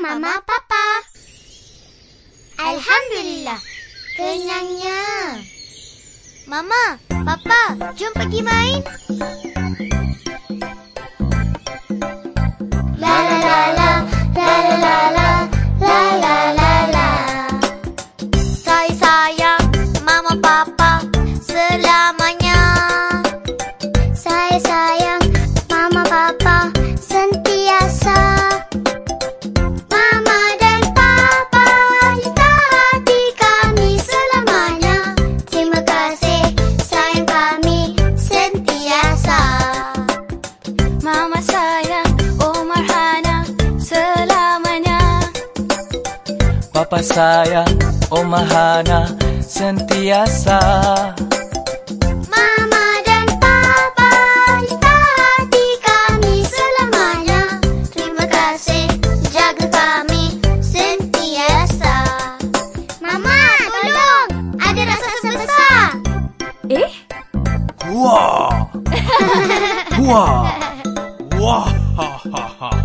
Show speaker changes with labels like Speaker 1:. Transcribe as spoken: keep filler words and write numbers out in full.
Speaker 1: Mama, Papa. Alhamdulillah, kenyangnya. Mama, Papa, jom pergi main. La la la la, la la la la, la la la la. Saya sayang Mama, Papa selamanya. Saya sayang Mama, Papa sentiasa. Mama dan Papa cinta hati kami selamanya. Terima kasih sayang kami sentiasa. Mama sayang Omar Hana selamanya.
Speaker 2: Papa sayang Omar Hana sentiasa.
Speaker 1: Mama dan Papa cinta hati kami selamanya. Terima kasih jaga kami sentiasa. Mama, tolong, ada raksasa besar.
Speaker 3: Eh?
Speaker 2: Wah! Wah! Wah! Ha ha ha!